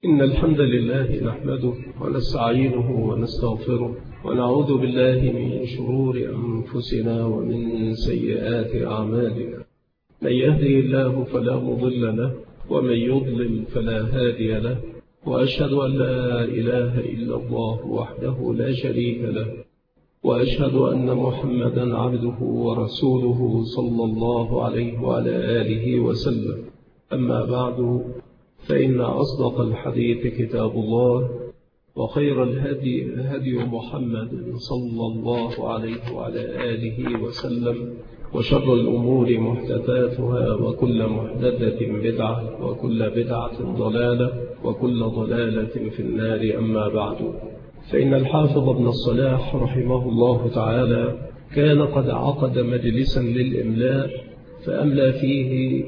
إن الحمد لله نحمده ونستعينه ونستغفره ونعوذ بالله من شرور أنفسنا ومن سيئات أعمالنا. من يهدي الله فلا مضل له ومن يضلل فلا هادي له، وأشهد أن لا إله إلا الله وحده لا شريك له، وأشهد أن محمدا عبده ورسوله صلى الله عليه وعلى آله وسلم. أما بعد، فإن أصدق الحديث كتاب الله، وخير الهدي هدي محمد صلى الله عليه وعلى آله وسلم، وشر الأمور محدثاتها، وكل محدثة بدعة، وكل بدعة ضلالة، وكل ضلالة في النار. أما بعد، فإن الحافظ ابن الصلاح رحمه الله تعالى كان قد عقد مجلسا للإملاء، فأملى فيه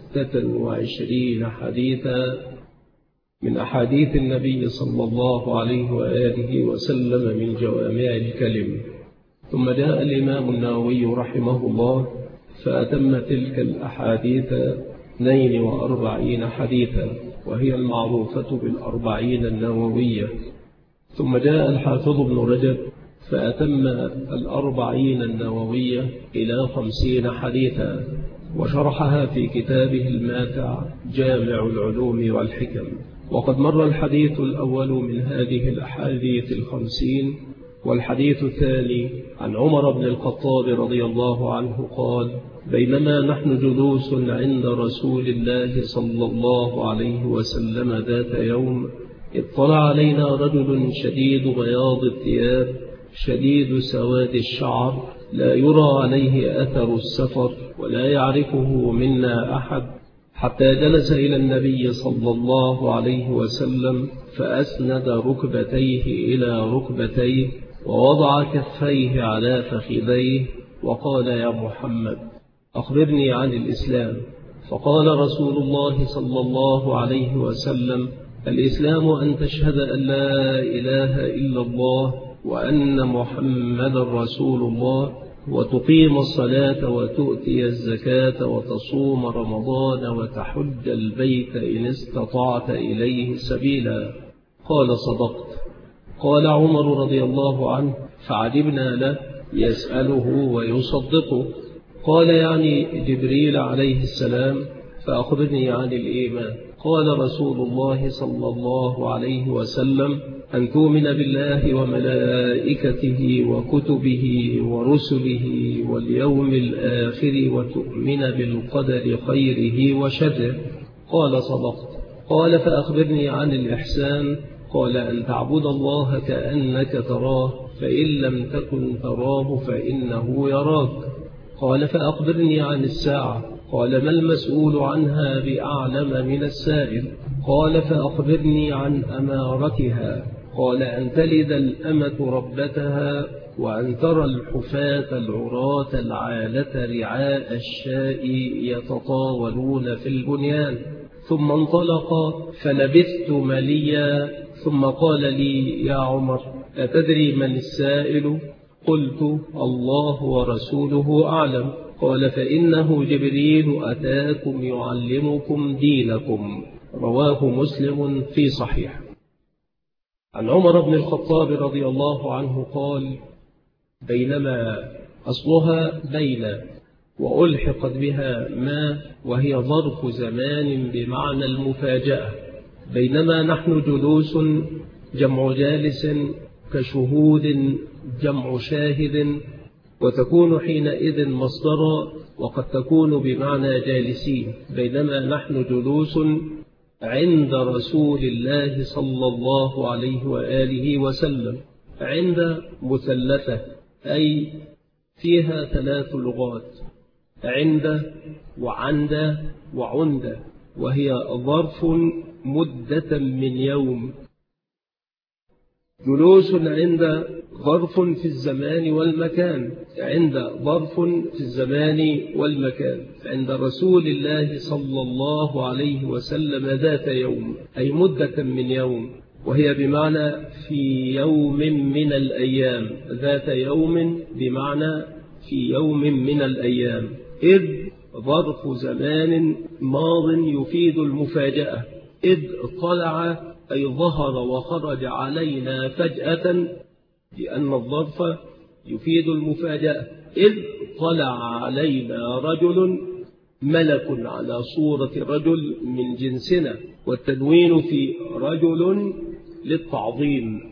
26 حديثا من أحاديث النبي صلى الله عليه وآله وسلم من جوامع الكلم. ثم جاء الإمام النووي رحمه الله فأتم تلك الأحاديث 42 حديثا، وهي المعروفة بالأربعين النووية. ثم جاء الحافظ ابن رجب فأتم 40 النووية إلى 50 حديثا، وشرحها في كتابه الماتع جامع العلوم والحكم. وقد مر الحديث الأول من هذه الأحاديث 50، والحديث الثاني عن عمر بن الخطاب رضي الله عنه قال: بينما نحن جلوس عند رسول الله صلى الله عليه وسلم ذات يوم، اطلع علينا رجل شديد بياض الثياب شديد سواد الشعر، لا يرى عليه أثر السفر ولا يعرفه منا أحد، حتى جلس إلى النبي صلى الله عليه وسلم فأسند ركبتيه إلى ركبتيه ووضع كفيه على فخذيه وقال: يا محمد، أخبرني عن الإسلام. فقال رسول الله صلى الله عليه وسلم: الإسلام أن تشهد أن لا إله إلا الله وأن محمد رسول الله، وتقيم الصلاة وتؤتي الزكاة وتصوم رمضان وتحج البيت إن استطعت إليه سبيلا. قال: صدقت. قال عمر رضي الله عنه فعجبنا له يسأله ويصدقه. قال: يعني جبريل عليه السلام، فأخبرني عن الإيمان. قال رسول الله صلى الله عليه وسلم: أن تؤمن بالله وملائكته وكتبه ورسله واليوم الآخر وتؤمن بالقدر خيره وشره. قال: صدقت. قال: فأخبرني عن الإحسان. قال: أن تعبد الله كأنك تراه، فإن لم تكن تراه فإنه يراك. قال: فأخبرني عن الساعة. قال: ما المسؤول عنها بأعلم من السائل. قال: فأخبرني عن أمارتها. قال: أن تلد الأمة ربتها، وأن ترى الحفاة العراة العالة رعاء الشاء يتطاولون في البنيان. ثم انطلق فلبثت مليا، ثم قال لي: يا عمر، أتدري من السائل؟ قلت: الله ورسوله أعلم. قال: فإنه جبريل أتاكم يعلمكم دينكم. رواه مسلم في صحيح. عن عمر بن الخطاب رضي الله عنه قال: بينما أصلها بين، وألحقت بها ما، وهي ظرف زمان بمعنى المفاجأة. بينما نحن جلوس جمع جالس، كشهود جمع شاهد، وتكون حينئذ مصدرا، وقد تكون بمعنى جالسين. بينما نحن جلوس عند رسول الله صلى الله عليه وآله وسلم. عند مثلثة، أي فيها 3 لغات: عند وعند وعند، وهي ظرف مدة من يوم. جلوس عند ظرف في الزمان والمكان، عند ظرف في الزمان والمكان. عند رسول الله صلى الله عليه وسلم ذات يوم، أي مدة من يوم، وهي بمعنى في يوم من الأيام. ذات يوم بمعنى في يوم من الأيام، إذ ظرف زمان ماض يفيد المفاجأة، إذ طلع أي ظهر وخرج علينا فجأة، لأن الظرف يفيد المفاجأة. إذ طلع علينا رجل ملك على صورة رجل من جنسنا، والتنوين في رجل للتعظيم.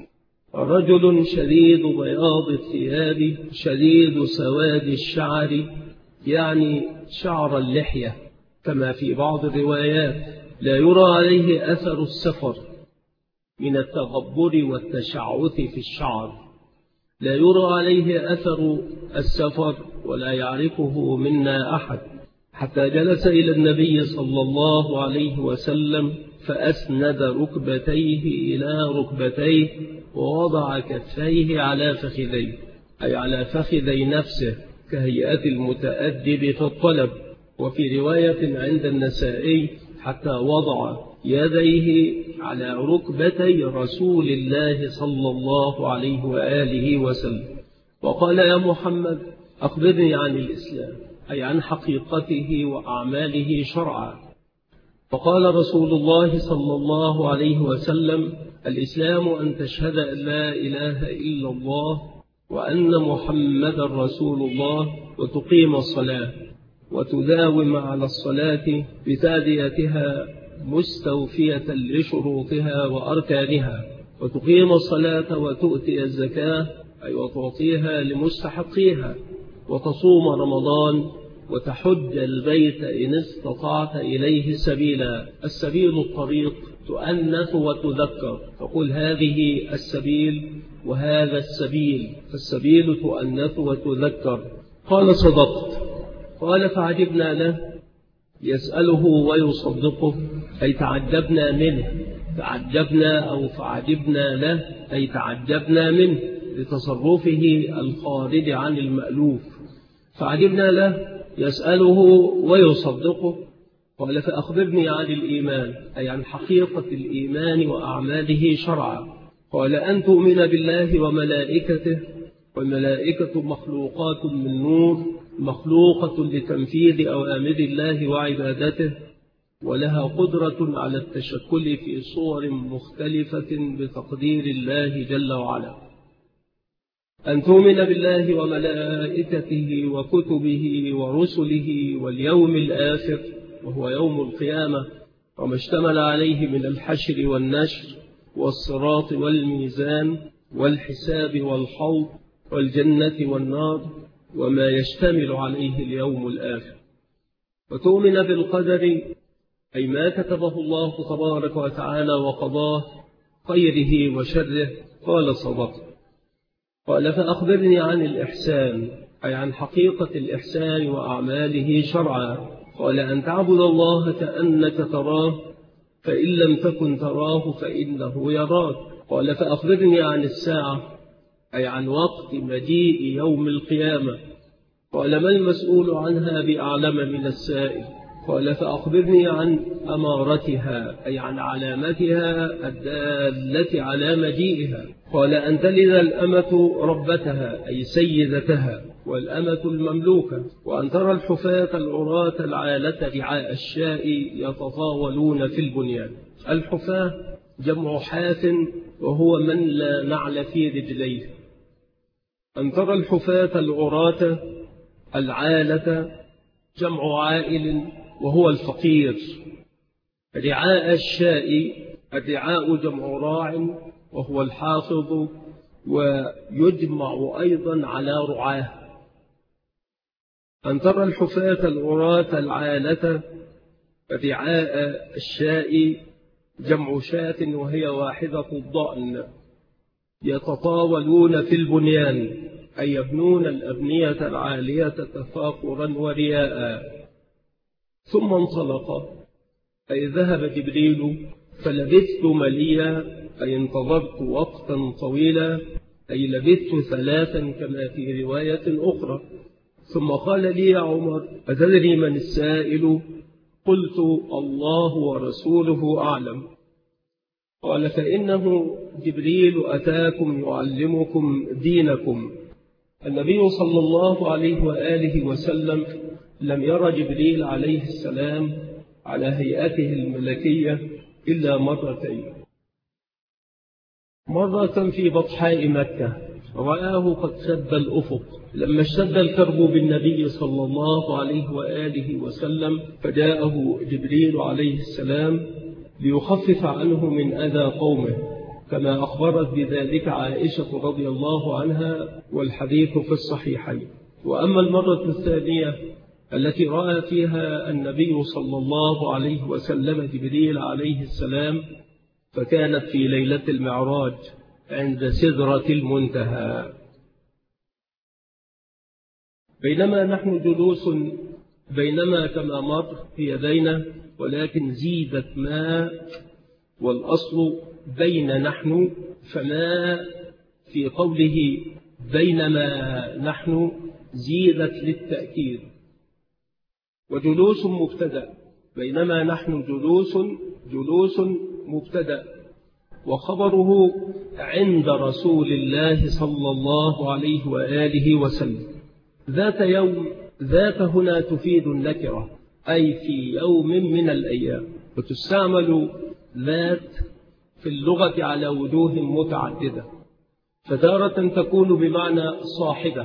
رجل شديد بياض الثياب شديد سواد الشعر، يعني شعر اللحية، كما في بعض الروايات. لا يرى عليه أثر السفر من التغبر والتشعث في الشعر، لا يرى عليه أثر السفر ولا يعرفه منا أحد، حتى جلس إلى النبي صلى الله عليه وسلم فأسند ركبتيه إلى ركبتيه ووضع كفيه على فخذيه، أي على فخذي نفسه كهيئة المتأدب في الطلب. وفي رواية عند النسائي حتى وضع يديه على ركبتي رسول الله صلى الله عليه وآله وسلم، وقال: يا محمد أخبرني عن الإسلام، أي عن حقيقته وأعماله شرعا. فقال رسول الله صلى الله عليه وسلم: الإسلام أن تشهد أن لا إله إلا الله وأن محمد رسول الله، وتقيم الصلاة وتداوم على الصلاة بتاديتها مستوفية لشروطها وأركانها، وتقيم الصلاة وتؤتي الزكاة، أي وتعطيها لمستحقيها، وتصوم رمضان، وتحج البيت إن استطعت إليه سبيلا. السبيل الطريق تؤنث وتذكر، فقل هذه السبيل وهذا السبيل، فالسبيل تؤنث وتذكر. قال: صدقت. قال: فعجبنا له، يسأله ويصدقه، أي تعجبنا منه. تعجبنا أو فعجبنا له، أي تعجبنا منه لتصرفه الخارج عن المألوف. فعجبنا له يسأله ويصدقه. قال: فأخبرني عن الإيمان، أي عن حقيقة الإيمان وأعماله شرعا. قال: أن تؤمن بالله وملائكته، والملائكة مخلوقات من نور، مخلوقة لتنفيذ أوامر الله وعبادته، ولها قدرة على التشكل في صور مختلفة بتقدير الله جل وعلا. أن تؤمن بالله وملائكته وكتبه ورسله واليوم الآخر، وهو يوم القيامة، وما اشتمل عليه من الحشر والنشر والصراط والميزان والحساب والحوض والجنة والنار، وما يشتمل عليه اليوم الآخر. وتؤمن بالقدر، أي ما كتبه الله تبارك وتعالى وقضاه، خيره وشره. قال: صدقت. قال: فأخبرني عن الإحسان، أي عن حقيقة الإحسان وأعماله شرعا. قال: أن تعبد الله كأنك تراه، فإن لم تكن تراه فإنه يراك. قال: فأخبرني عن الساعة، أي عن وقت مجيء يوم القيامة. قال: ما المسؤول عنها بأعلم من السائل. قال: فأخبرني عن أمارتها، أي عن علامتها الدالة على مجيئها. قال: أن تلد الأمة ربتها، أي سيدتها، والأمة المملوكة، وأن ترى الحفاة العراة العالة رعاء الشاء يتطاولون في البنيان. الحفاة جمع حاف، وهو من لا نعل في رجليه. أن ترى الحفاة العراة العالة جمع عائل، وهو الفقير. رعاء الشاء، الرعاء جمع راع، وهو الحافظ، ويجمع أيضا على رعاه. أن ترى الحفاة العراة العالة، رعاء الشاء جمع شاة، وهي واحدة الضأن، يتطاولون في البنيان، أي يبنون الأبنية العالية تفاخرا ورياء. ثم انطلق، أي ذهب جبريل، فلبثت مليا، أي انتظرت وقتا طويلا، أي لبثت 3 كما في رواية أخرى. ثم قال لي: يا عمر، أتدري من السائل؟ قلت: الله ورسوله أعلم. قال: فإنه جبريل أتاكم يعلمكم دينكم. النبي صلى الله عليه وآله وسلم لم ير جبريل عليه السلام على هيئته الملكية إلا مرتين. مرة في بطحاء مكة رآه قد سد الأفق، لما اشتد الكرب بالنبي صلى الله عليه وآله وسلم فجاءه جبريل عليه السلام ليخفف عنه من أذى قومه، كما أخبرت بذلك عائشة رضي الله عنها، والحديث في الصحيحين. وأما المرة الثانية التي رأى فيها النبي صلى الله عليه وسلم جبريل عليه السلام فكانت في ليلة المعراج عند سدرة المنتهى. بينما نحن جلوس، بينما كما مر في يدينا، ولكن زيدت ما، والأصل بين نحن، فما في قوله بينما نحن زيدت للتأكيد. وجلوس مبتدأ، بينما نحن جلوس مبتدأ، وخبره عند رسول الله صلى الله عليه وآله وسلم. ذات يوم، ذات هنا تفيد النكرة، أي في يوم من الأيام، وتستعمل ذات في اللغة على وجوه متعددة، فتارة تكون بمعنى صاحبة،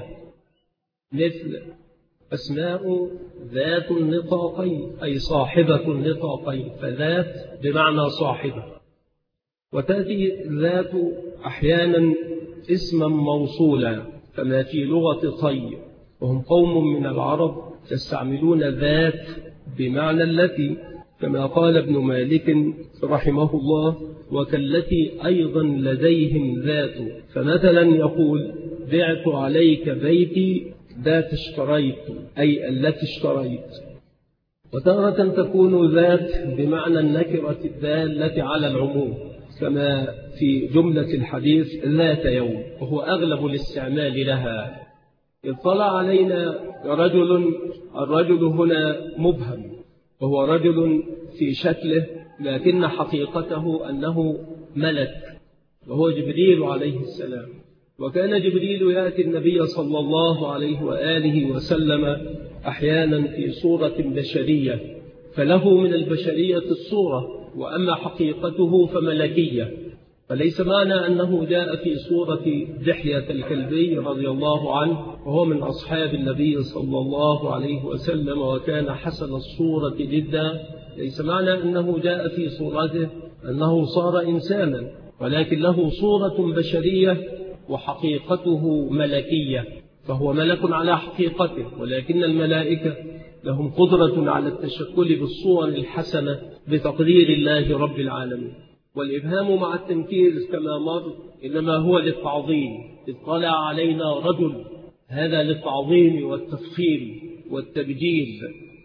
مثل أسماء ذات النطاقين، أي صاحبة النطاقين، فذات بمعنى صاحبة. وتأتي ذات أحيانا اسما موصولا، كما في لغة طي، وهم قوم من العرب يستعملون ذات بمعنى التي، كما قال ابن مالك رحمه الله: وكالتي أيضا لديهم ذات، فمثلا يقول: بعت عليك بيتي ذات اشتريت، أي التي اشتريت. وتارة تكون ذات بمعنى النكرة الدالة على العموم، كما في جملة الحديث ذات يوم، وهو أغلب الاستعمال لها. اطلع علينا رجل، الرجل هنا مبهم، وهو رجل في شكله، لكن حقيقته أنه ملك، وهو جبريل عليه السلام. وكان جبريل يأتي النبي صلى الله عليه وآله وسلم أحيانا في صورة بشرية، فله من البشرية الصورة، وأما حقيقته فملكية. فليس معنى أنه جاء في صورة دحية الكلبي رضي الله عنه، وهو من أصحاب النبي صلى الله عليه وسلم وكان حسن الصورة جدا، ليس معنى أنه جاء في صورته أنه صار إنسانا، ولكن له صورة بشرية وحقيقته ملكية، فهو ملك على حقيقته، ولكن الملائكة لهم قدرة على التشكل بالصور الحسنة بتقدير الله رب العالمين. والإبهام مع التنكير كما مر إنما هو للتعظيم. اطلع علينا رجل، هذا للتعظيم والتفخيم والتبجيل.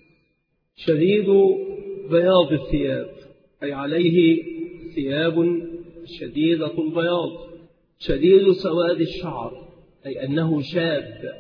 شديد بياض الثياب، أي عليه ثياب شديدة البياض. شديد سواد الشعر، أي أنه شاب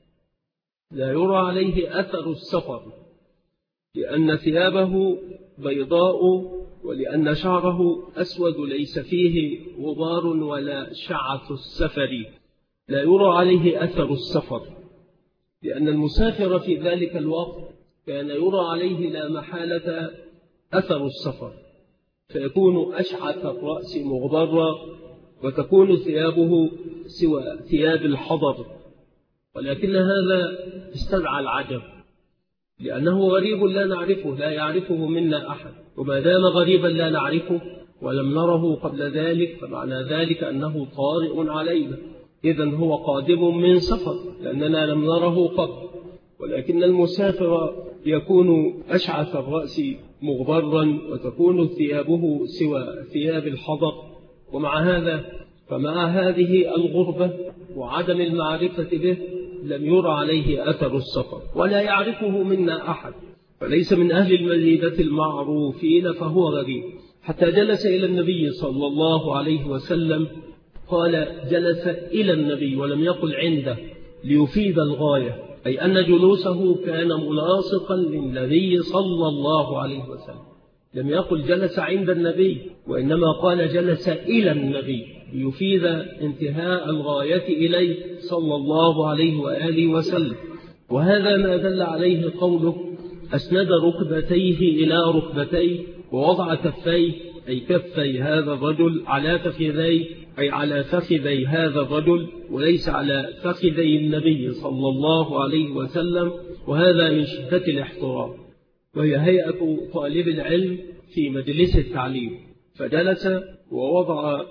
لا يرى عليه أثر السفر، لأن ثيابه بيضاء، ولأن شعره أسود ليس فيه غبار ولا شعث السفر، لا يرى عليه أثر السفر، لأن المسافر في ذلك الوقت كان يرى عليه لا محالة أثر السفر، فيكون أشعث الرأس مغبرا، وتكون ثيابه سوى ثياب الحضر. ولكن هذا استدعى العجب، لأنه غريب لا نعرفه، لا يعرفه منا أحد، وما دام غريبا لا نعرفه ولم نره قبل ذلك، فمعنى ذلك أنه طارئ علينا، إذن هو قادم من سفر، لأننا لم نره قبل. ولكن المسافر يكون أشعث الرأس مغبرا، وتكون ثيابه سوى ثياب الحضر. ومع هذا، فمع هذه الغربة وعدم المعرفة به، لم يرى عليه أثر السفر ولا يعرفه منا أحد، فليس من أهل المدينة المعروفين، فهو غريب. حتى جلس إلى النبي صلى الله عليه وسلم، قال جلس إلى النبي ولم يقل عنده، ليفيد الغاية، أي أن جلوسه كان ملاصقا للنبي صلى الله عليه وسلم. لم يقل جلس عند النبي، وإنما قال جلس إلى النبي، ليفيد انتهاء الغاية إليه صلى الله عليه وآله وسلم. وهذا ما دل عليه قوله: أسند ركبتيه إلى ركبتيه، ووضع كفيه، أي كفي هذا الرجل على كفيذيه، أي على فخذي هذا الرجل وليس على فخذي النبي صلى الله عليه وسلم، وهذا من شدة الاحترام. وهي هيئة طالب العلم في مجلس التعليم، فجلس ووضع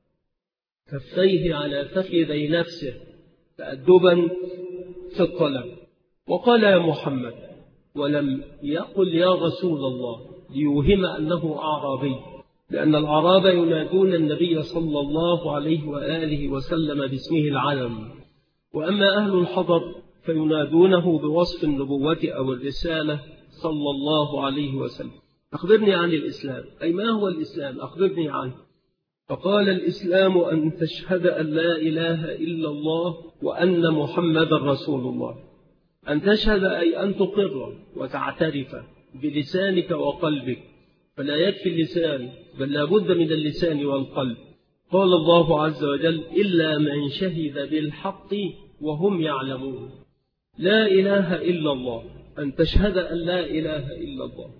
كفيه على فخذي نفسه تأدبا في الطلب، وقال يا محمد، ولم يقل يا رسول الله ليوهم أنه أعرابي، لأن الأعراب ينادون النبي صلى الله عليه وآله وسلم باسمه العلم، وأما أهل الحضر فينادونه بوصف النبوة أو الرسالة صلى الله عليه وسلم. أخبرني عن الإسلام، أي ما هو الإسلام؟ أخبرني عنه. فقال الإسلام أن تشهد أن لا إله إلا الله وأن محمد رسول الله. أن تشهد أي أن تقر وتعترف بلسانك وقلبك، فلا يكفي اللسان بل لا بد من اللسان والقلب. قال الله عز وجل إلا من شهد بالحق وهم يعلمون. لا إله إلا الله، أن تشهد أن لا إله إلا الله.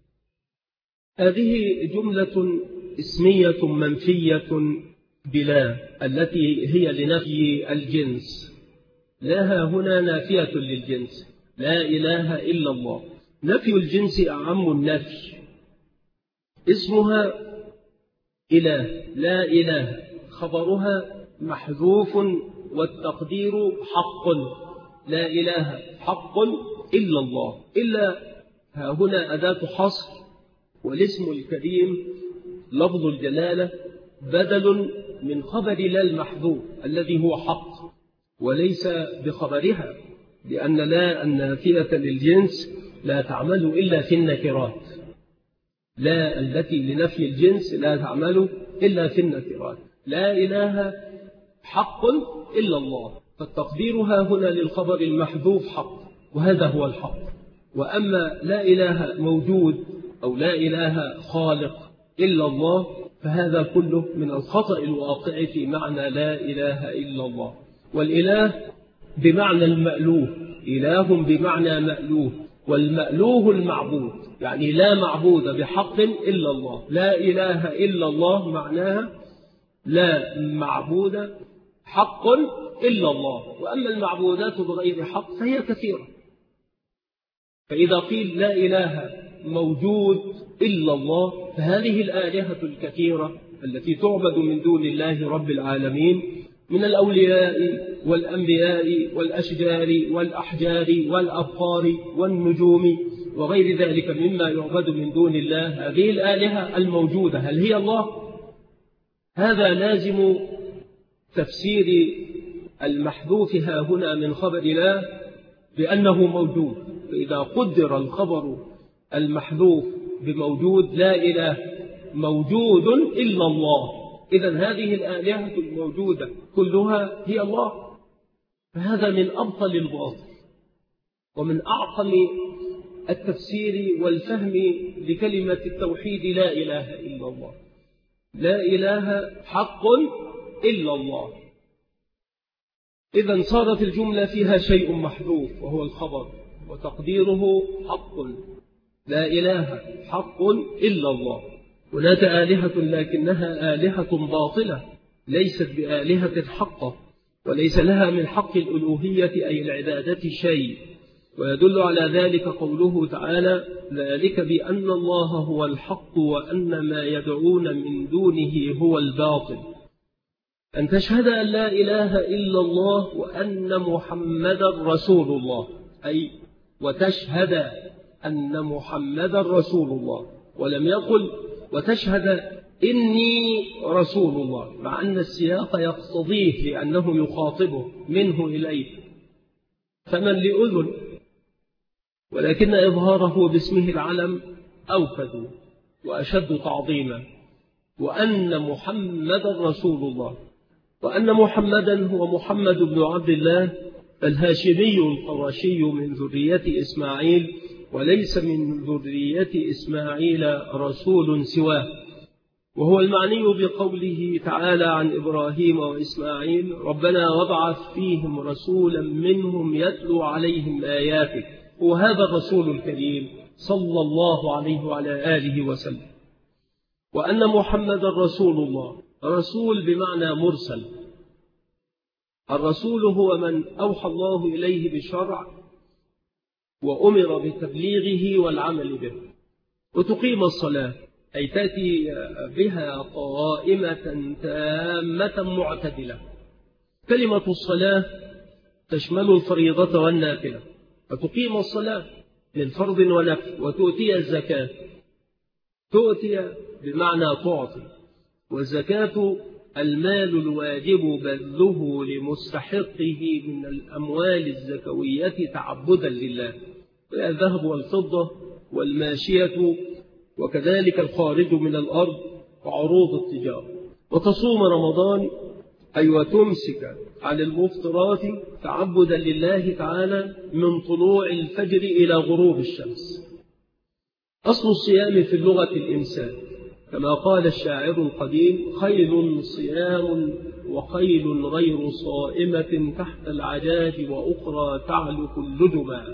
هذه جملة اسمية منفية بلا، التي هي لنفي الجنس. لا هنا نافية للجنس، لا إله إلا الله. نفي الجنس أعم النفي. اسمها إله، لا إله، خبرها محذوف والتقدير حق. لا إله حق إلا الله. إلا ها هنا أداة حصر، والاسم الكريم لفظ الجلالة بدل من خبر لا المحذوف الذي هو حق، وليس بخبرها، لأن لا النافية للجنس لا تعمل إلا في النكرات. لا التي لنفي الجنس لا تعمل إلا في النكرات. لا إله حق إلا الله، فالتقديرها هنا للخبر المحذوف حق، وهذا هو الحق. وأما لا إله موجود أو لا إله خالق إلا الله، فهذا كله من الخطأ الواقع في معنى لا إله إلا الله. والإله بمعنى المألوه، إله بمعنى مألوه، والمألوه المعبود، يعني لا معبود بحق إلا الله. لا إله إلا الله معناها لا معبود حق إلا الله. وأما المعبودات بغير حق فهي كثيرة. فإذا قيل لا إله موجود إلا الله، فهذه الآلهة الكثيرة التي تعبد من دون الله رب العالمين من الأولياء والأنبياء والأشجار والأحجار والأبقار والنجوم وغير ذلك مما يعبد من دون الله، هذه الآلهة الموجودة هل هي الله؟ هذا لازم تفسير المحذوف ها هنا من خبر لا بأنه موجود. فإذا قدر الخبر المحذوف بموجود، لا إله موجود إلا الله، إذن هذه الآلهة الموجودة كلها هي الله. فهذا من أبطل الباطل ومن أعظم التفسير والفهم لكلمة التوحيد لا إله إلا الله. لا إله حق إلا الله. إذن صارت الجملة فيها شيء محذوف وهو الخبر، وتقديره حق. لا إله حق إلا الله. هناك آلهة لكنها آلهة باطلة، ليست بآلهة حقة، وليس لها من حق الألوهية أي العبادة شيء. ويدل على ذلك قوله تعالى: ذلك بأن الله هو الحق وأن ما يدعون من دونه هو الباطل. أن تشهد أن لا إله إلا الله وأن محمدا رسول الله، أي وتشهد أن محمدا رسول الله، ولم يقل وتشهد إني رسول الله، مع أن السياق يقتضيه لأنه يخاطبه منه إليه فمن لأذن، ولكن إظهاره باسمه العلم أوكد وأشد تعظيما. وأن محمدا رسول الله، وأن محمدا هو محمد بن عبد الله الهاشمي القرشي من ذرية إسماعيل، وليس من ذرية إسماعيل رسول سواه. وهو المعني بقوله تعالى عن إبراهيم وإسماعيل: ربنا وابعث فيهم رسولا منهم يتلو عليهم آياتك. وهذا الرسول الكريم صلى الله عليه وعلى آله وسلم. وأن محمد رسول الله، رسول بمعنى مرسل. الرسول هو من أوحى الله إليه بشرع وأمر بتبليغه والعمل به. وتقيم الصلاة أي تأتي بها قائمة تامة معتدلة. كلمة الصلاة تشمل الفريضة والنافلة، فتقيم الصلاة للفرض ونفل. وتؤتي الزكاة، تؤتي بمعنى تعطي، والزكاة المال الواجب بذله لمستحقه من الأموال الزكوية تعبدا لله، الذهب والفضة والماشية، وكذلك الخارج من الأرض وعروض التجارة. وتصوم رمضان أي وتمسك عن المفطرات تعبدا لله تعالى من طلوع الفجر إلى غروب الشمس. أصل الصيام في اللغة الإمساك، كما قال الشاعر القديم: خيل صيام وخيل غير صائمة تحت العجاج وأخرى تعلق اللجما.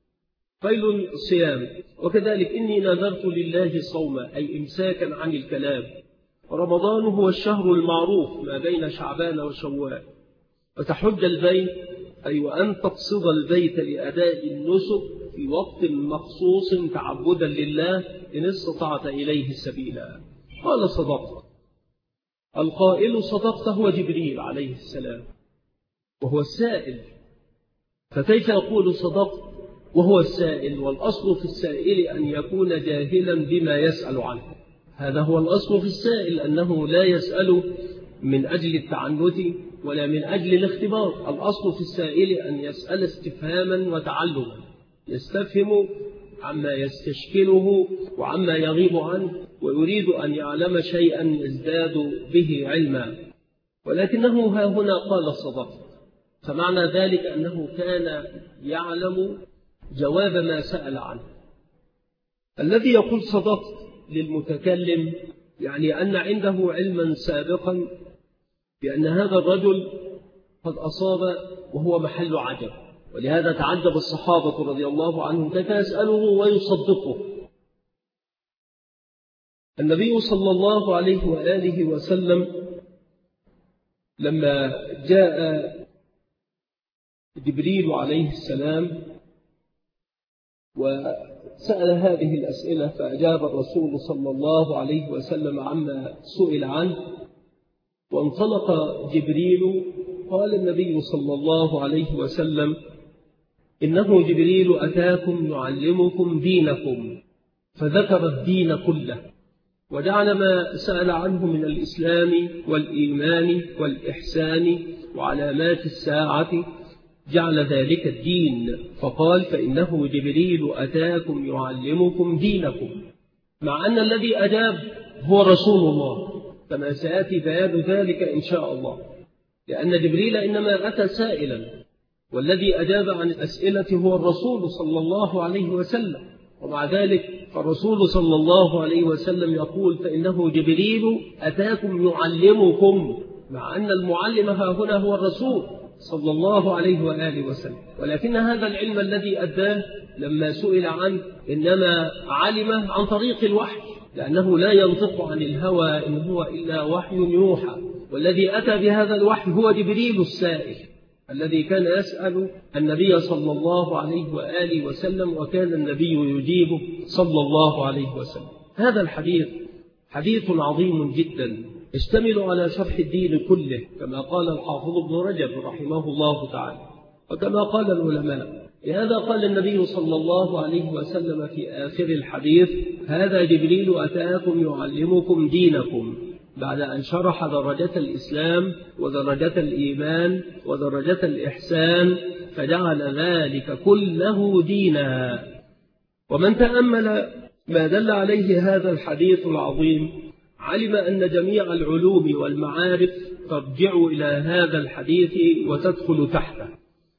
خيل صيام. وكذلك إني نذرت لله صوما أي إمساكا عن الكلام. رمضان هو الشهر المعروف ما بين شعبان وشوال. وتحج البيت أي وأن تقصد البيت لأداء النسك في وقت مخصوص تعبدا لله إن استطعت إليه سبيلا. قال: صدقت. القائل صدقت هو جبريل عليه السلام، وهو السائل، فكيف يقول صدقت وهو السائل؟ والأصل في السائل أن يكون جاهلا بما يسأل عنه. هذا هو الأصل في السائل، أنه لا يسأل من أجل التعنت ولا من أجل الاختبار. الأصل في السائل أن يسأل استفهاما وتعلما، يستفهم عما يستشكله وعما يغيب عنه، ويريد أن يعلم شيئا يزداد به علما. ولكنه ها هنا قال صدقت، فمعنى ذلك أنه كان يعلم جواب ما سأل عنه. الذي يقول صدقت للمتكلم يعني أن عنده علما سابقا بأن هذا الرجل قد أصاب وهو محل عجب، ولهذا تعجب الصحابة رضي الله عنهم كيف يسأله ويصدقه. النبي صلى الله عليه وآله وسلم لما جاء جبريل عليه السلام وسأل هذه الأسئلة فأجاب الرسول صلى الله عليه وسلم عما سئل عنه، وانطلق جبريل. قال النبي صلى الله عليه وسلم: إنه جبريل أتاكم يعلمكم دينكم، فذكر الدين كله وجعل ما سأل عنه من الإسلام والإيمان والإحسان وعلامات الساعة جعل ذلك الدين، فقال: فإنه جبريل أتاكم يعلمكم دينكم، مع أن الذي أجاب هو رسول الله، كما سيأتي بيان ذلك إن شاء الله، لأن جبريل إنما أتى سائلا، والذي أجاب عن الأسئلة هو الرسول صلى الله عليه وسلم. ومع ذلك فالرسول صلى الله عليه وسلم يقول: فإنه جبريل أتاكم يعلمكم، مع أن المعلم ها هنا هو الرسول صلى الله عليه وآله وسلم. ولكن هذا العلم الذي أداه لما سئل عنه إنما علمه عن طريق الوحي، لأنه لا ينطق عن الهوى إن هو إلا وحي يوحى، والذي أتى بهذا الوحي هو جبريل السائل الذي كان يسأل النبي صلى الله عليه وآله وسلم، وكان النبي يجيبه صلى الله عليه وسلم. هذا الحديث حديث عظيم جدا يشتمل على شرح الدين كله، كما قال الحافظ ابن رجب رحمه الله تعالى، وكما قال العلماء. لهذا قال النبي صلى الله عليه وسلم في آخر الحديث: هذا جبريل أتاكم يعلمكم دينكم، بعد أن شرح درجة الإسلام ودرجة الإيمان ودرجة الإحسان، فجعل ذلك كله دينا. ومن تأمل ما دل عليه هذا الحديث العظيم علم أن جميع العلوم والمعارف ترجع إلى هذا الحديث وتدخل تحته،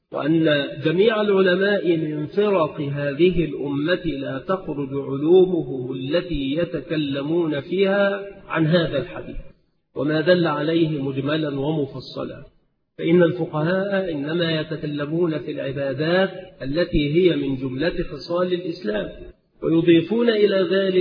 وأن جميع العلماء من فرق هذه الأمة لا تخرج علومهم التي يتكلمون فيها عن هذا الحديث وما دل عليه مجملا ومفصلا. فإن الفقهاء إنما يتكلمون في العبادات التي هي من جملة خصال الإسلام، ويضيفون إلى ذلك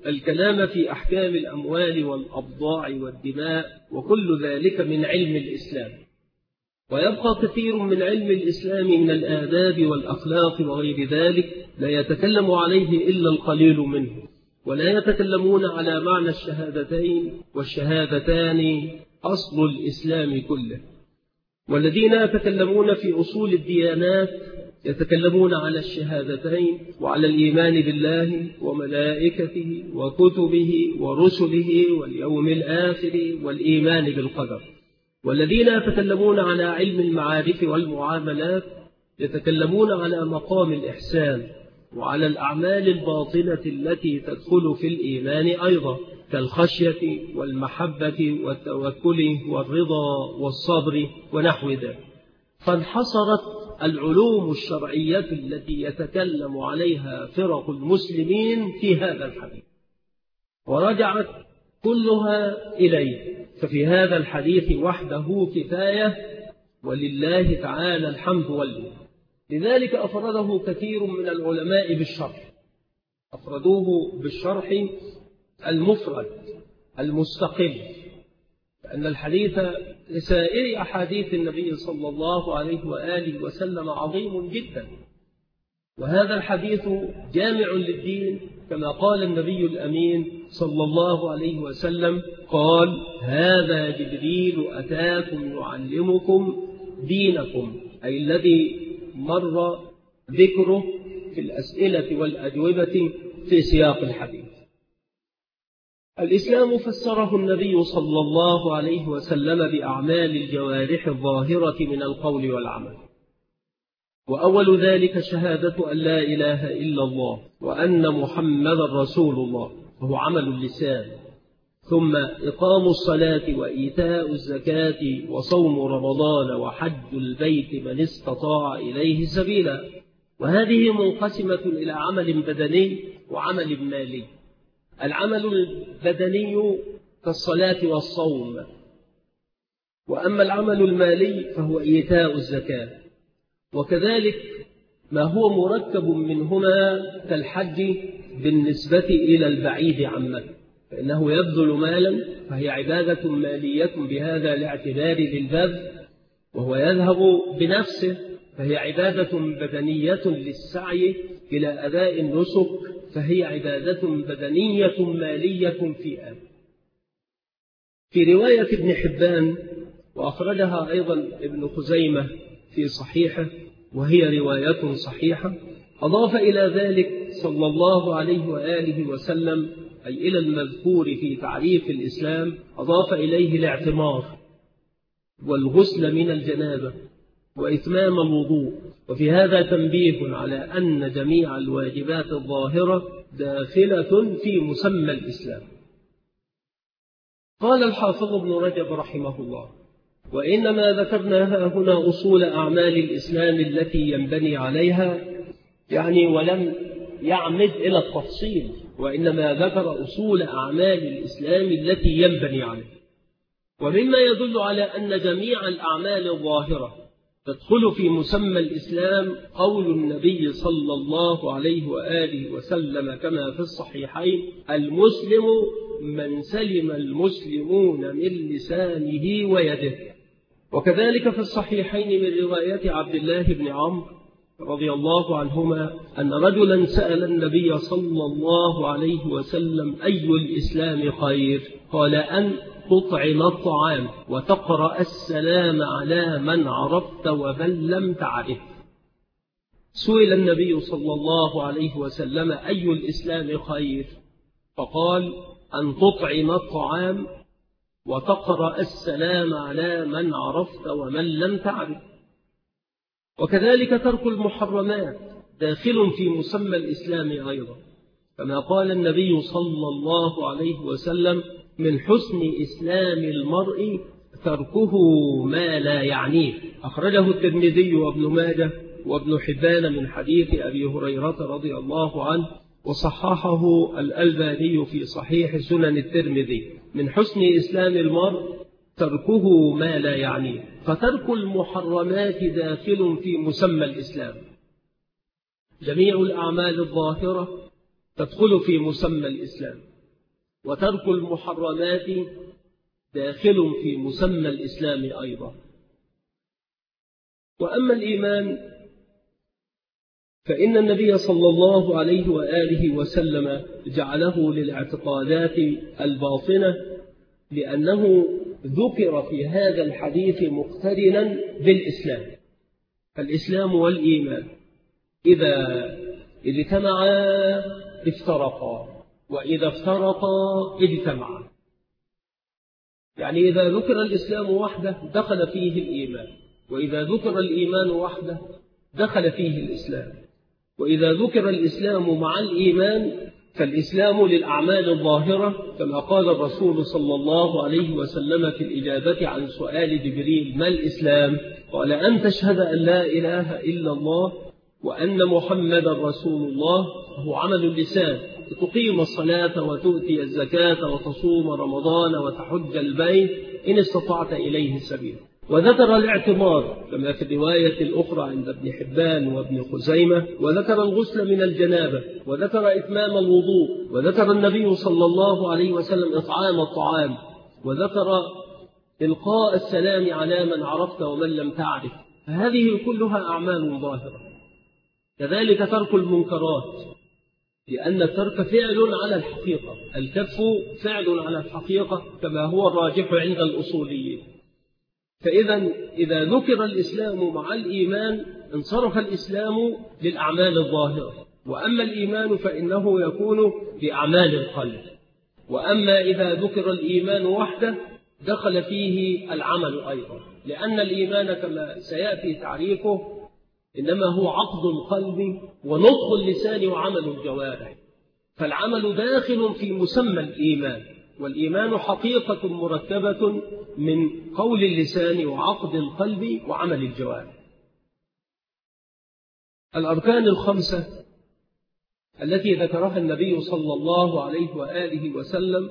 الكلام في أحكام الأموال والأبضاع والدماء وكل ذلك من علم الإسلام. ويبقى كثير من علم الإسلام من الآداب والأخلاق وغير ذلك لا يتكلم عليه إلا القليل منه، ولا يتكلمون على معنى الشهادتين، والشهادتان أصل الإسلام كله. والذين يتكلمون في أصول الديانات يتكلمون على الشهادتين وعلى الإيمان بالله وملائكته وكتبه ورسله واليوم الآخر والإيمان بالقدر. والذين يتكلمون على علم المعارف والمعاملات يتكلمون على مقام الإحسان وعلى الأعمال الباطنة التي تدخل في الإيمان أيضا، كالخشية والمحبة والتوكل والرضا والصبر ونحو ذلك. فانحصرت العلوم الشرعية التي يتكلم عليها فرق المسلمين في هذا الحديث، ورجعت كلها إليه. ففي هذا الحديث وحده كفاية، ولله تعالى الحمد والمنة. لذلك أفرده كثير من العلماء بالشرح، أفردوه بالشرح المفرد المستقل، لأن الحديث لسائر أحاديث النبي صلى الله عليه وآله وسلم عظيم جدا، وهذا الحديث جامع للدين كما قال النبي الأمين صلى الله عليه وسلم، قال: هذا جبريل أتاكم يعلمكم دينكم، أي الذي مر ذكره في الأسئلة والأجوبة في سياق الحديث. الإسلام فسره النبي صلى الله عليه وسلم بأعمال الجوارح الظاهرة من القول والعمل، وأول ذلك شهادة أن لا إله إلا الله وأن محمد رسول الله، وهو عمل اللسان، ثم إقام الصلاة وإيتاء الزكاة وصوم رمضان وحج البيت من استطاع إليه سبيلا. وهذه منقسمة إلى عمل بدني وعمل مالي. العمل البدني كالصلاة والصوم، وأما العمل المالي فهو إيتاء الزكاة، وكذلك ما هو مركب منهما كالحج بالنسبة إلى البعيد عن مكة، فإنه يبذل مالا فهي عبادة مالية بهذا الاعتبار للبذل، وهو يذهب بنفسه فهي عبادة بدنية للسعي إلى أداء النسك، فهي عبادة بدنية مالية في آن. في رواية ابن حبان، وأخرجها أيضا ابن خزيمة في صحيحه وهي رواية صحيحة، أضاف إلى ذلك صلى الله عليه وآله وسلم، أي إلى المذكور في تعريف الإسلام، أضاف إليه الاعتمار والغسل من الجنابة وإتمام الوضوء. وفي هذا تنبيه على أن جميع الواجبات الظاهرة داخلة في مسمى الإسلام. قال الحافظ ابن رجب رحمه الله: وإنما ذكرنا هنا أصول أعمال الإسلام التي ينبني عليها، يعني ولم يعمد إلى التفصيل، وإنما ذكر أصول أعمال الإسلام التي ينبني عليها. ومما يدل على أن جميع الأعمال الظاهرة تدخل في مسمى الإسلام قول النبي صلى الله عليه وآله وسلم كما في الصحيحين: المسلم من سلم المسلمون من لسانه ويده. وكذلك في الصحيحين من رواية عبد الله بن عمرو رضي الله عنهما أن رجلا سأل النبي صلى الله عليه وسلم: أي الإسلام خير؟ قال: أن تطعم الطعام وتقرأ السلام على من عرفت ومن لم تعرف. سئل النبي صلى الله عليه وسلم: أي الإسلام خير؟ فقال: أن تطعم الطعام وتقرأ السلام على من عرفت ومن لم تعرف. وكذلك ترك المحرمات داخل في مسمى الإسلام أيضا، كما قال النبي صلى الله عليه وسلم: من حسن إسلام المرء تركه ما لا يعنيه. أخرجه الترمذي وابن ماجه وابن حبان من حديث أبي هريرة رضي الله عنه، وصححه الألباني في صحيح سنن الترمذي. من حسن إسلام المرء تركه ما لا يعنيه، فترك المحرمات داخل في مسمى الإسلام. جميع الأعمال الظاهرة تدخل في مسمى الإسلام، وترك المحرمات داخل في مسمى الإسلام أيضا. وأما الإيمان فإن النبي صلى الله عليه وآله وسلم جعله للاعتقادات الباطنة، لأنه ذكر في هذا الحديث مقترنا بالإسلام. فالإسلام والإيمان إذا اجتمعا افترقا، وإذا افترقا اجتمعا. يعني إذا ذكر الإسلام وحده دخل فيه الإيمان، وإذا ذكر الإيمان وحده دخل فيه الإسلام، وإذا ذكر الإسلام مع الإيمان فالإسلام للأعمال الظاهرة، كما قال الرسول صلى الله عليه وسلم في الإجابة عن سؤال جبريل: ما الإسلام؟ قال: أن تشهد أن لا إله إلا الله وأن محمد رسول الله، هو عمل اللسان، تقيم الصلاة وتؤتي الزكاة وتصوم رمضان وتحج البيت إن استطعت إليه سبيل. وذكر الاعتمار كما في الرواية الأخرى عند ابن حبان وابن خزيمة، وذكر الغسل من الجنابة، وذكر إتمام الوضوء، وذكر النبي صلى الله عليه وسلم إطعام الطعام، وذكر إلقاء السلام على من عرفت ومن لم تعرف. فهذه كلها أعمال ظاهرة. كذلك ترك المنكرات، لأن الترك فعل على الحقيقة، الكف فعل على الحقيقة كما هو الراجح عند الأصوليين. فإذا إذا ذكر الإسلام مع الإيمان انصرف الإسلام للأعمال الظاهرة، وأما الإيمان فإنه يكون لأعمال القلب. وأما إذا ذكر الإيمان وحده دخل فيه العمل أيضا، لأن الإيمان كما سيأتي تعريفه إنما هو عقد القلب ونطق اللسان وعمل الجوارح، فالعمل داخل في مسمى الإيمان، والإيمان حقيقة مركبة من قول اللسان وعقد القلب وعمل الجوارح. الأركان الخمسة التي ذكرها النبي صلى الله عليه وآله وسلم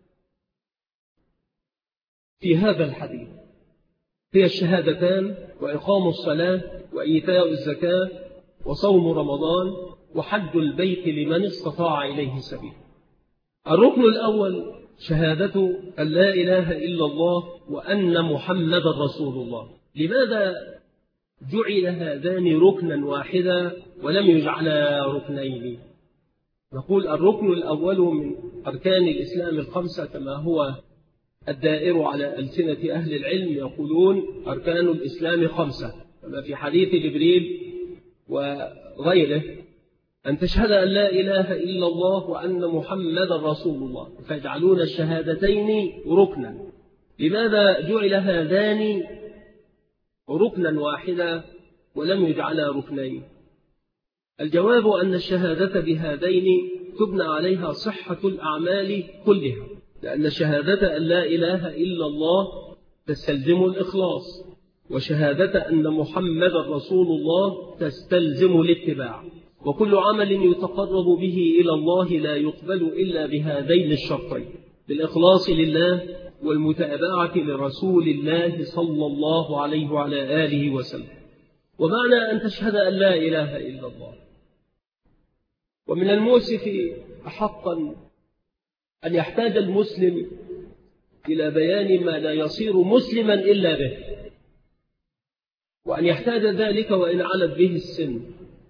في هذا الحديث هي الشهادتان، وإقام الصلاة، وإيتاء الزكاة، وصوم رمضان، وحج البيت لمن استطاع إليه سبيل. الركن الأول شهادة أن لا إله إلا الله وأن محمد رسول الله. لماذا جعل هذان ركنا واحدا ولم يجعلا ركنين؟ نقول الركن الأول من أركان الإسلام الخمسة كما هو الدائر على ألسنة أهل العلم، يقولون أركان الإسلام خمسة كما في حديث جبريل وغيره: أن تشهد أن لا إله إلا الله وأن محمد رسول الله، فيجعلون الشهادتين ركنا. لماذا جعل هذان ركنا واحدا ولم يجعلا ركنين؟ الجواب أن الشهادة بهذين تبنى عليها صحة الأعمال كلها، لأن شهادة أن لا إله إلا الله تستلزم الإخلاص، وشهادة أن محمد رسول الله تستلزم الاتباع، وكل عمل يتقرب به إلى الله لا يقبل إلا بهذين الشرطين: بالإخلاص لله والمتابعة لرسول الله صلى الله عليه وعلى آله وسلم. ومعنى أن تشهد أن لا إله إلا الله، ومن المؤسف حقا أن يحتاج المسلم إلى بيان ما لا يصير مسلما إلا به، وأن يحتاج ذلك وإن علت به السن.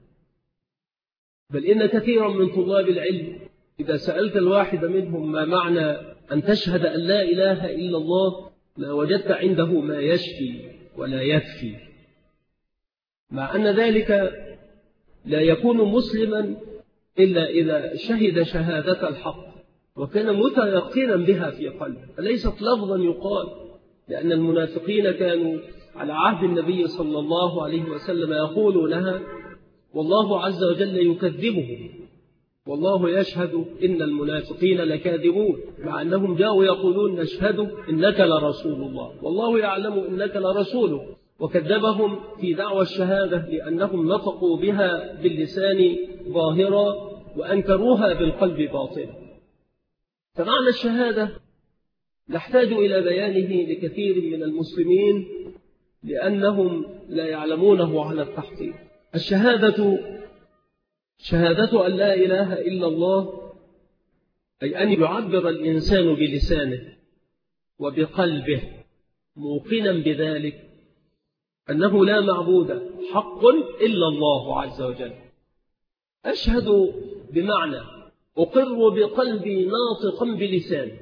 بل إن كثيرا من طلاب العلم إذا سألت الواحد منهم ما معنى أن تشهد أن لا إله إلا الله لا وجدت عنده ما يشفي ولا يكفي، مع أن ذلك لا يكون مسلما إلا إذا شهد شهادة الحق وكان متيقنا بها في قلبه، فليست لفظا يقال، لأن المنافقين كانوا على عهد النبي صلى الله عليه وسلم يقولوا لها والله عز وجل يكذبهم، والله يشهد إن المنافقين لكاذبون، مع أنهم جاءوا يقولون نشهد إنك لرسول الله، والله يعلم إنك لرسوله، وكذبهم في دعوى الشهادة لأنهم نطقوا بها باللسان ظاهرا وأنكروها بالقلب باطنا. فمعنى الشهادة نحتاج إلى بيانه لكثير من المسلمين لأنهم لا يعلمونه على التحقيق. الشهادة شهادة أن لا إله إلا الله أي أن يعبر الإنسان بلسانه وبقلبه موقنا بذلك أنه لا معبود حق إلا الله عز وجل. أشهد بمعنى أقر بقلبي ناطقا بلساني،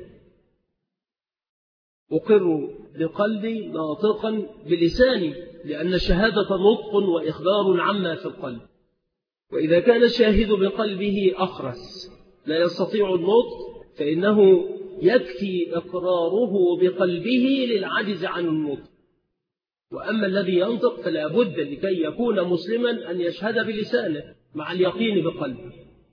أقر بقلبي ناطقا بلساني، لأن الشهادة نطق وإخبار عما في القلب. وإذا كان الشاهد بقلبه أخرس لا يستطيع النطق فإنه يكفي إقراره بقلبه للعجز عن النطق. وأما الذي ينطق فلا بد لكي يكون مسلما أن يشهد بلسانه مع اليقين بقلبه.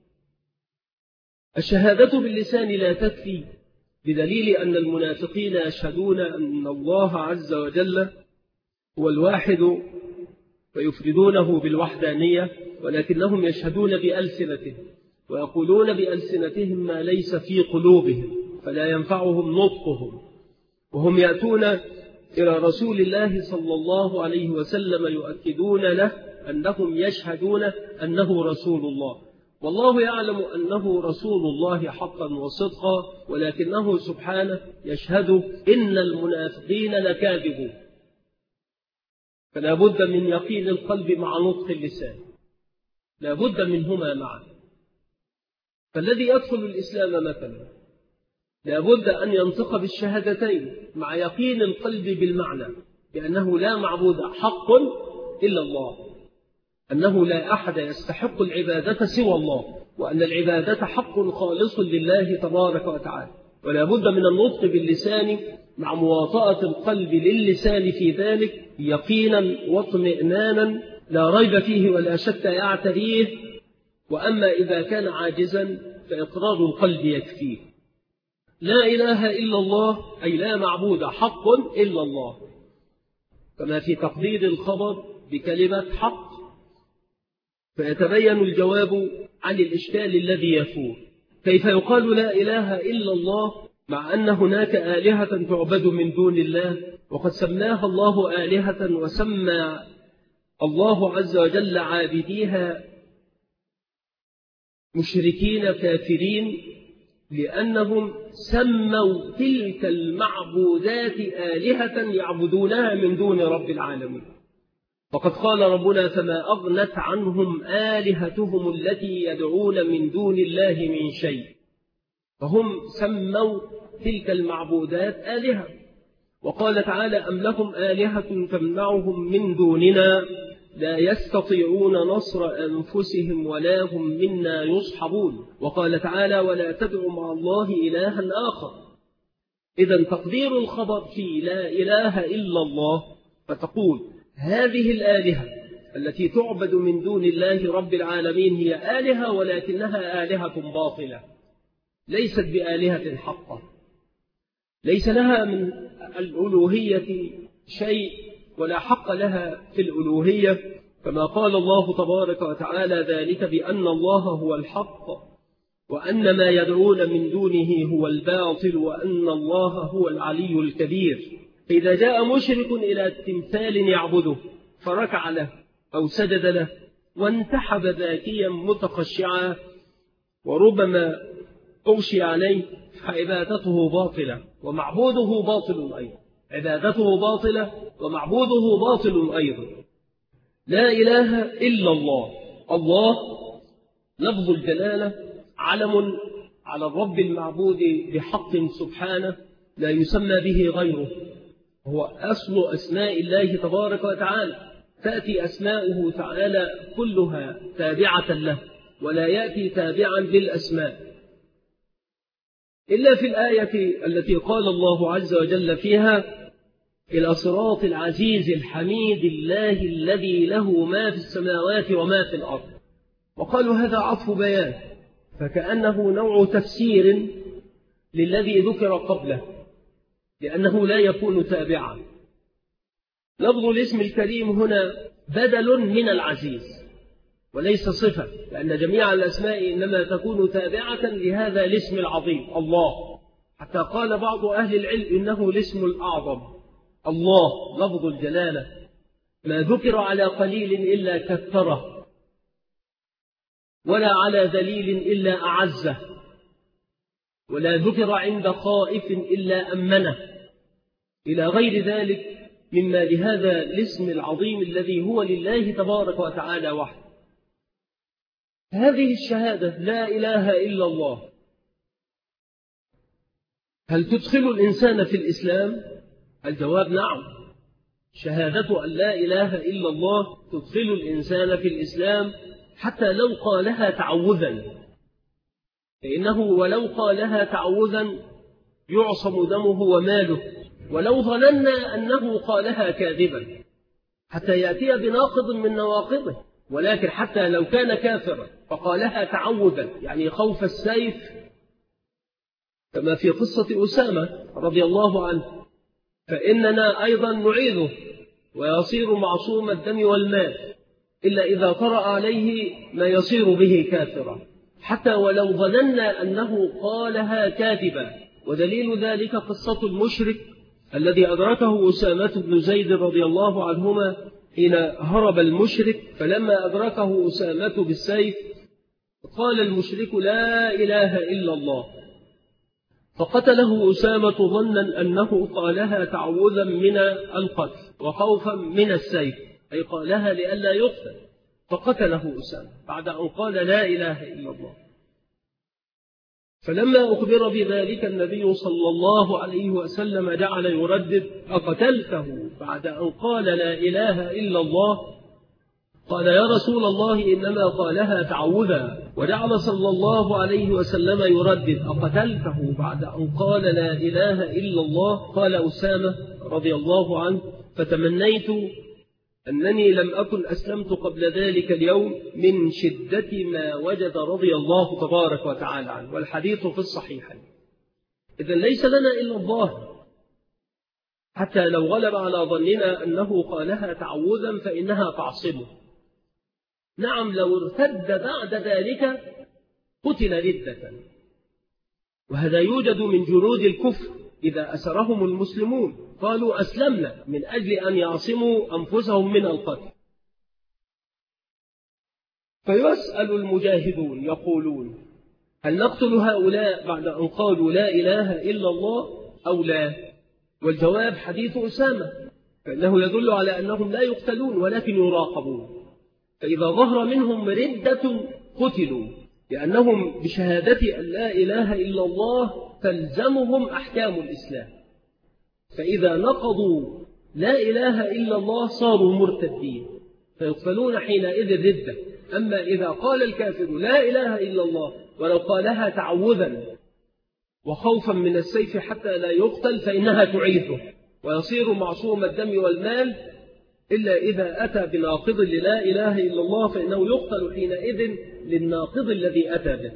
الشهادة باللسان لا تكفي، بدليل أن المنافقين يشهدون أن الله عز وجل هو الواحد ويفردونه بالوحدانية، ولكنهم يشهدون بألسنتهم ويقولون بألسنتهم ما ليس في قلوبهم، فلا ينفعهم نطقهم. وهم يأتون إلى رسول الله صلى الله عليه وسلم يؤكدون له أنهم يشهدون أنه رسول الله، والله يعلم أنه رسول الله حقا وصدقا، ولكنه سبحانه يشهد إن المنافقين لكاذبون. فلا بد من يقين القلب مع نطق اللسان، لا بد منهما معا. فالذي يدخل الإسلام مثلا لا بد أن ينطق بالشهادتين مع يقين القلب بالمعنى بأنه لا معبود حق إلا الله، أنه لا أحد يستحق العبادة سوى الله، وأن العبادة حق خالص لله تبارك وتعالى. ولا بد من النطق باللسان مع مواطأة القلب للسان في ذلك يقينا واطمئنانا لا ريب فيه ولا شك يعتريه. وأما إذا كان عاجزا فإقرار القلب يكفيه. لا إله إلا الله أي لا معبود حق إلا الله، كما في تقدير الخبر بكلمة حق، فيتبين الجواب عن الإشكال الذي يفور. كيف يقال لا إله إلا الله مع أن هناك آلهة تعبد من دون الله، وقد سماها الله آلهة وسمى الله عز وجل عابديها مشركين كافرين، لأنهم سموا تلك المعبودات آلهة يعبدونها من دون رب العالمين. فقد قال ربنا فما أغنت عنهم آلهتهم التي يدعون من دون الله من شيء، فهم سموا تلك المعبودات آلهة. وقال تعالى أم لهم آلهة تمنعهم من دوننا لا يستطيعون نصر أنفسهم ولا هم منا يصحبون. وقال تعالى ولا تدعوا مع الله إلها آخر. إذن تقدير الخبر في لا إله إلا الله فتقول هذه الآلهة التي تعبد من دون الله رب العالمين هي آلهة، ولكنها آلهة باطلة ليست بآلهة حقة، ليس لها من الألوهية شيء ولا حق لها في الألوهية، كما قال الله تبارك وتعالى ذلك بأن الله هو الحق وأن ما يدعون من دونه هو الباطل وأن الله هو العلي الكبير. إذا جاء مشرك إلى تمثال يعبده فركع له أو سجد له وانتحب باكيا متخشعا وربما أغشي عليه فعبادته باطلة ومعبوده باطل أيضا، عبادته باطلة ومعبوده باطل أيضا. لا إله إلا الله. الله لفظ الجلالة علم على الرب المعبود بحق سبحانه لا يسمى به غيره، هو أصل أسماء الله تبارك وتعالى. تأتي أسماؤه تعالى كلها تابعة له ولا يأتي تابعا للأسماء، إلا في الآية التي قال الله عز وجل فيها إلى صراط العزيز الحميد الله الذي له ما في السماوات وما في الأرض. وقالوا هذا عطف بيان، فكأنه نوع تفسير للذي ذكر قبله، لأنه لا يكون تابعا. لفظ الاسم الكريم هنا بدل من العزيز وليس صفة، لأن جميع الأسماء إنما تكون تابعة لهذا الاسم العظيم الله، حتى قال بعض أهل العلم إنه الاسم الأعظم. الله لفظ الجلالة ما ذكر على قليل إلا كثره ولا على ذليل إلا أعزه، ولا ذكر عند خائف إلا أمنه، إلى غير ذلك مما لهذا الاسم العظيم الذي هو لله تبارك وتعالى وحده. هذه الشهادة لا إله إلا الله هل تدخل الإنسان في الإسلام؟ الجواب نعم. شهادة أن لا إله إلا الله تدخل الإنسان في الإسلام حتى لو قالها تعوذا، فإنه ولو قالها تعوذا يعصم دمه وماله، ولو ظننا أنه قالها كاذبا حتى يأتي بناقض من نواقضه، ولكن حتى لو كان كافرا فقالها تعوذا يعني خوف السيف، كما في قصة أسامة رضي الله عنه، فإننا أيضا نعيذه ويصير معصوم الدم والمال إلا إذا طرأ عليه ما يصير به كافرا، حتى ولو ظننا أنه قالها كاذبا. ودليل ذلك قصة المشرك الذي أدركه أسامة بن زيد رضي الله عنهما حين هرب المشرك، فلما أدركه أسامة بالسيف قال المشرك لا إله إلا الله، فقتله أسامة ظنا أنه قالها تعوذا من القتل وخوفا من السيف، أي قالها لئلا يقتل، فقتله أسامة بعد أن قال لا إله إلا الله. فلما أخبر بذلك النبي صلى الله عليه وسلم جعل يردد أقتلته بعد أن قال لا إله إلا الله؟ قال يا رسول الله إنما قالها تعوذا. وجعل صلى الله عليه وسلم يردد أقتلته بعد أن قال لا إله إلا الله؟ قال أسامة رضي الله عنه فتمنيت أنني لم أكن أسلمت قبل ذلك اليوم من شدة ما وجد رضي الله تبارك وتعالى عنه، والحديث في الصحيحين. إذن ليس لنا إلا الله، حتى لو غلب على ظننا أنه قالها تعوذا فإنها تعصمه. نعم لو ارتد بعد ذلك قتل ردة، وهذا يوجد من جنود الكفر إذا أسرهم المسلمون قالوا أسلمنا من أجل أن يعصموا أنفسهم من القتل، فيسأل المجاهدون يقولون هل نقتل هؤلاء بعد أن قالوا لا إله إلا الله أو لا؟ والجواب حديث أسامة، فإنه يدل على أنهم لا يقتلون ولكن يراقبون، فإذا ظهر منهم ردة قتلوا، لأنهم بشهادة أن لا إله إلا الله تلزمهم أحكام الإسلام، فإذا نقضوا لا إله إلا الله صاروا مرتدين فيقتلون حينئذ ردة. أما إذا قال الكافر لا إله إلا الله ولو قالها تعوذا وخوفا من السيف حتى لا يقتل فإنها تعيثه ويصير معصوم الدم والمال، إلا إذا أتى بناقض للا إله إلا الله فإنه يقتل حينئذ للناقض الذي أتى به.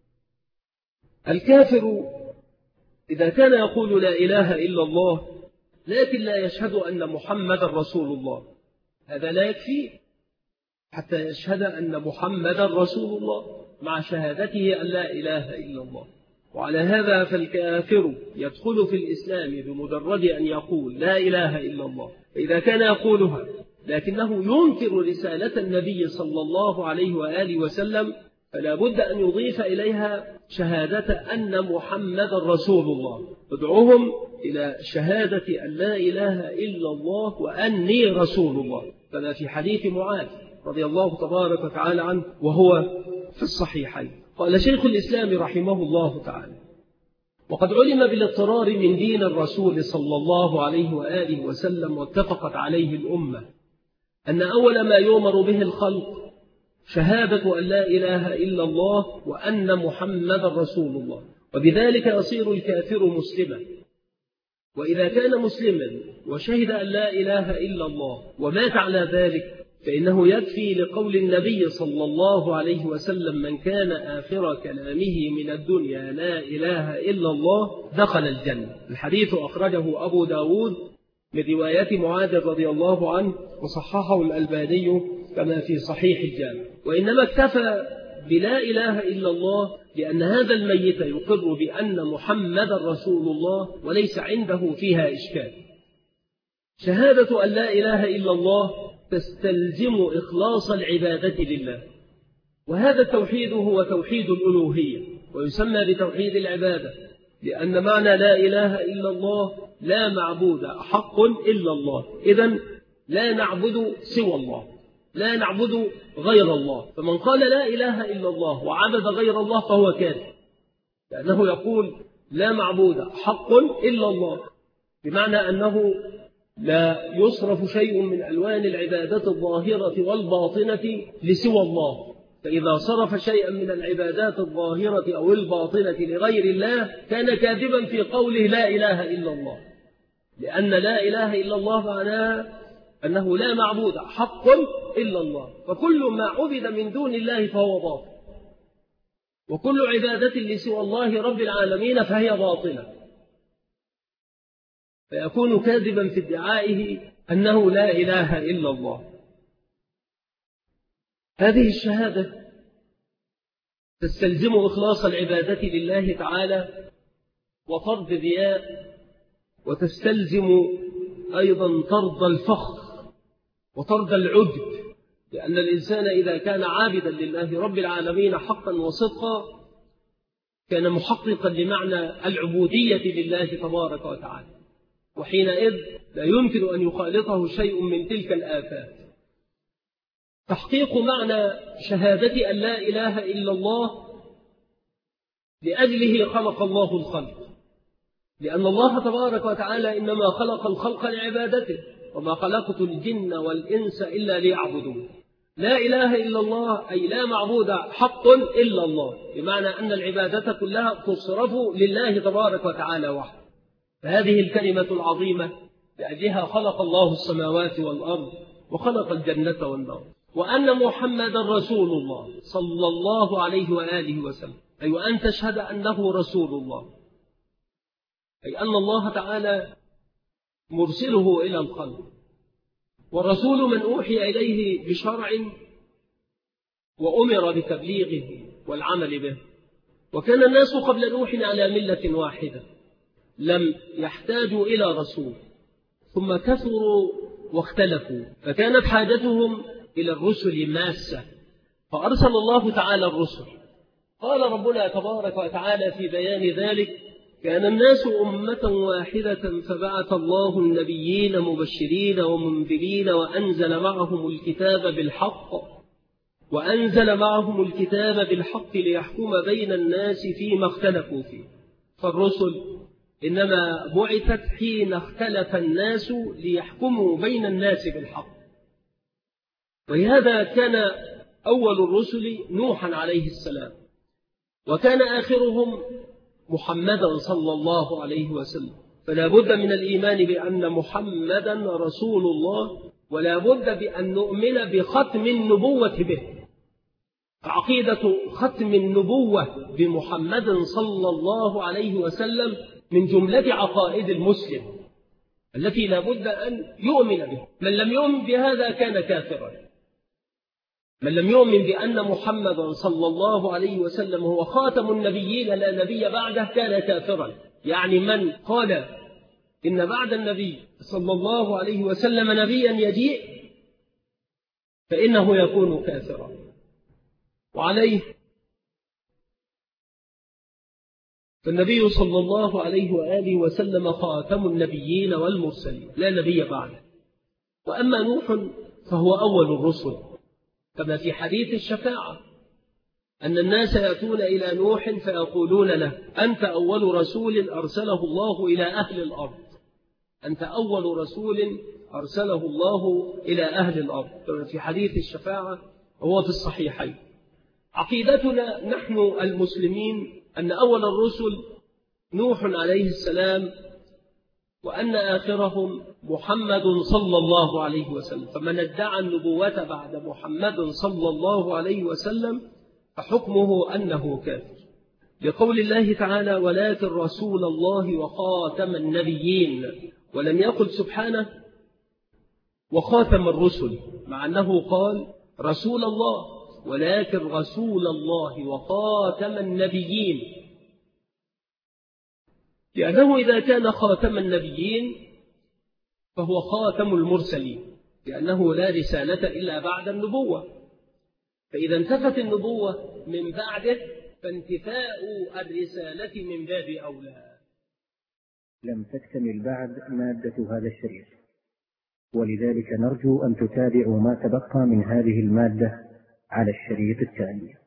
الكافر إذا كان يقول لا إله إلا الله لكن لا يشهد أن محمد رسول الله، هذا لا يكفي حتى يشهد أن محمد رسول الله مع شهادته أن لا إله إلا الله. وعلى هذا فالكافر يدخل في الإسلام بمجرد أن يقول لا إله إلا الله، فإذا كان يقولها لكنه ينكر رسالة النبي صلى الله عليه وآله وسلم فلا بد أن يضيف إليها شهادة أن محمد رسول الله. ادعوهم إلى شهادة أن لا إله إلا الله وأني رسول الله، كما في حديث معاذ رضي الله تبارك وتعالى عنه وهو في الصحيحين. قال شيخ الإسلام رحمه الله تعالى وقد علم بالاضطرار من دين الرسول صلى الله عليه وآله وسلم واتفقت عليه الأمة أن أول ما يؤمر به الخلق شهادة أن لا إله إلا الله وأن محمد رسول الله، وبذلك يصير الكافر مسلما. وإذا كان مسلما وشهد أن لا إله إلا الله ومات على ذلك فإنه يكفي لقول النبي صلى الله عليه وسلم من كان آخر كلامه من الدنيا لا إله إلا الله دخل الجنة. الحديث أخرجه أبو داود من رواية معاذ رضي الله عنه وصححه الألباني كما في صحيح الجامع. وإنما اكتفى بلا إله إلا الله لأن هذا الميت يقر بأن محمد رسول الله وليس عنده فيها إشكال. شهادة أن لا إله إلا الله تستلزم إخلاص العبادة لله، وهذا التوحيد هو توحيد الألوهية، ويسمى بتوحيد العبادة، لأن معنى لا إله إلا الله لا معبود حق إلا الله. إذن لا نعبد سوى الله، لا نعبد غير الله. فمن قال لا إله إلا الله وعبد غير الله فهو كافر، لأنه يقول لا معبود حق إلا الله، بمعنى أنه لا يصرف شيء من ألوان العبادات الظاهرة والباطنة لسوى الله. فإذا صرف شيئا من العبادات الظاهرة أو الباطنة لغير الله كان كاذبا في قوله لا إله إلا الله، لأن لا إله إلا الله معناها أنه لا معبود حق إلا الله، فكل ما عبد من دون الله فهو باطل، وكل عبادة لسوى الله رب العالمين فهي باطلة، فيكون كاذبا في ادعائه أنه لا إله إلا الله. هذه الشهادة تستلزم إخلاص العبادة لله تعالى وطرد الرياء، وتستلزم أيضا طرد الفخر وطرد العجب، لأن الإنسان إذا كان عابدا لله رب العالمين حقا وصدقا كان محققا لمعنى العبودية لله تبارك وتعالى، وحينئذ لا يمكن أن يخالطه شيء من تلك الآفات. تحقيق معنى شهادة أن لا إله إلا الله لأجله خلق الله الخلق، لأن الله تبارك وتعالى إنما خلق الخلق لعبادته، وما خلقت الجن والإنس إلا ليعبدون. لا إله إلا الله أي لا معبود حق إلا الله، بمعنى أن العبادة كلها تصرف لله تبارك وتعالى وحده. فهذه الكلمة العظيمة لأجلها خلق الله السماوات والأرض وخلق الجنة والنار. وأن محمدا رسول الله صلى الله عليه وآله وسلم، أي وأن تشهد أنه رسول الله، أي أن الله تعالى مرسله إلى الخلق. والرسول من أوحي إليه بشرع وأمر بتبليغه والعمل به. وكان الناس قبل نوح على ملة واحدة لم يحتاجوا إلى رسول، ثم كثروا واختلفوا، فكانت حاجتهم إلى الرسل ماسة، فأرسل الله تعالى الرسل. قال ربنا تبارك وتعالى في بيان ذلك: كان الناس أمة واحدة فبعث الله النبيين مبشرين ومنذرين وأنزل معهم الكتاب بالحق ليحكم بين الناس فيما اختلفوا فيه. فالرسل إنما بعثت حين اختلف الناس ليحكموا بين الناس بالحق. ولهذا كان أول الرسل نوحا عليه السلام، وكان آخرهم محمدا صلى الله عليه وسلم. فلا بد من الإيمان بأن محمدا رسول الله، ولا بد بأن نؤمن بختم النبوة به. عقيدة ختم النبوة بمحمد صلى الله عليه وسلم من جملة عقائد المسلم التي لا بد أن يؤمن به. من لم يؤمن بهذا كان كافرا. من لم يؤمن بأن محمدا صلى الله عليه وسلم هو خاتم النبيين لا نبي بعده كان كافرا. يعني من قال إن بعد النبي صلى الله عليه وسلم نبيا يجيء فإنه يكون كافرا. وعليه فالنبي صلى الله عليه وآله وسلم خاتم النبيين والمرسلين لا نبي بعده. وأما نوح فهو أول الرسل، كما في حديث الشفاعة أن الناس يأتون إلى نوح فيقولون له: أنت أول رسول أرسله الله إلى أهل الأرض، أنت أول رسول أرسله الله إلى أهل الأرض، كما في حديث الشفاعة وهو في الصحيحين. عقيدتنا نحن المسلمين أن أول الرسل نوح عليه السلام، وأن آخرهم محمد صلى الله عليه وسلم. فمن ادعى النبوة بعد محمد صلى الله عليه وسلم فحكمه أنه كافر، لقول الله تعالى: ولكن رسول الله وخاتم النبيين. ولم يقل سبحانه وخاتم الرسل، مع أنه قال رسول الله، ولكن رسول الله وخاتم النبيين، لأنه إذا كان خاتم النبيين فهو خاتم المرسلين، لأنه لا رسالة إلا بعد النبوة. فإذا انتفت النبوة من بعده فانتفاء الرسالة من باب أولى. لم تكتمل بعد مادة هذا الشريط، ولذلك نرجو أن تتابعوا ما تبقى من هذه المادة على الشريط التالي.